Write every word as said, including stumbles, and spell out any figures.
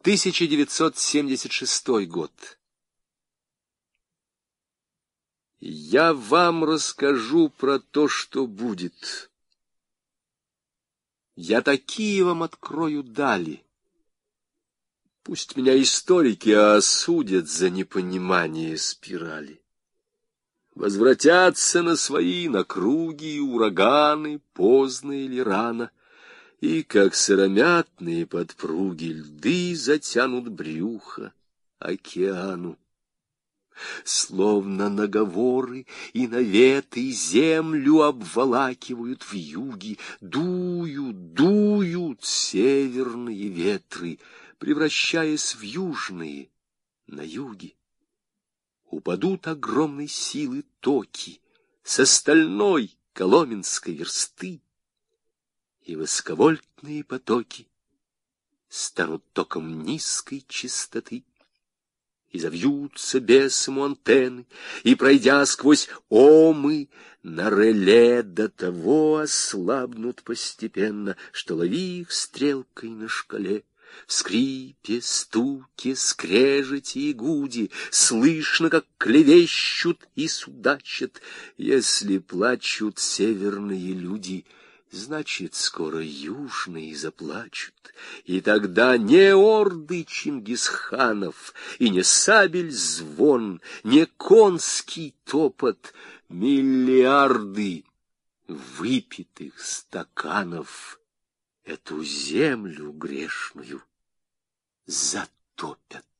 тысяча девятьсот семьдесят шестой год. Я вам расскажу про то, что будет. Я такие вам открою дали. Пусть меня историки осудят за непонимание спирали. Возвратятся на свои накруги ураганы, поздно или рано, и, как сыромятные подпруги, льды затянут брюхо океану. Словно наговоры и наветы землю обволакивают вьюги, дуют, дуют северные ветры, превращаясь в южные на юге. Упадут огромной силы токи со стальной коломенской версты, и высоковольтные потоки станут током низкой частоты. И завьются бесом антенны, и, пройдя сквозь омы, на реле до того ослабнут постепенно, что лови их стрелкой на шкале. В скрипе, стуке, скрежете и гуде слышно, как клевещут и судачат. Если плачут северные люди, значит, скоро южные заплачут. И тогда не орды Чингисханов, и не сабель звон, не конский топот, миллиарды выпитых стаканов эту землю грешную затопят.